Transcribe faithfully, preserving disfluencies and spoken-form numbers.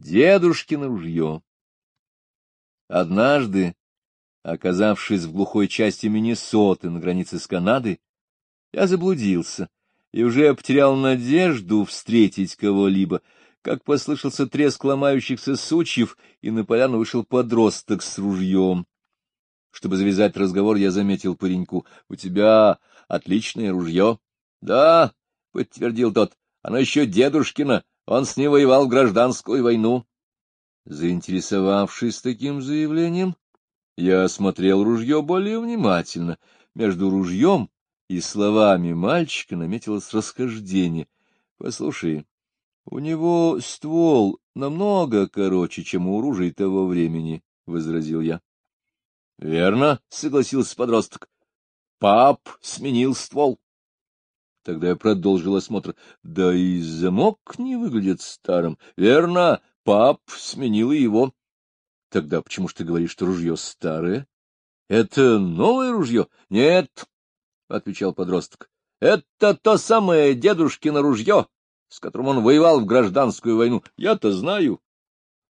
Дедушкино ружье. Однажды, оказавшись в глухой части Миннесоты на границе с Канадой, я заблудился и уже потерял надежду встретить кого-либо, как послышался треск ломающихся сучьев, и на поляну вышел подросток с ружьем. Чтобы завязать разговор, я заметил пареньку: — У тебя отличное ружье. — Да, — подтвердил тот, — оно еще дедушкино, он с ним воевал в гражданскую войну. Заинтересовавшись таким заявлением, я осмотрел ружье более внимательно. Между ружьем и словами мальчика наметилось расхождение. — Послушай, у него ствол намного короче, чем у ружей того времени, — возразил я. — Верно, — согласился подросток. — Пап сменил ствол. Тогда я продолжил осмотр. — Да и замок не выглядит старым. — Верно, пап сменил и его. — Тогда почему ж ты говоришь, что ружье старое? — Это новое ружье? — Нет, — отвечал подросток. — Это то самое дедушкино ружье, с которым он воевал в гражданскую войну. Я-то знаю.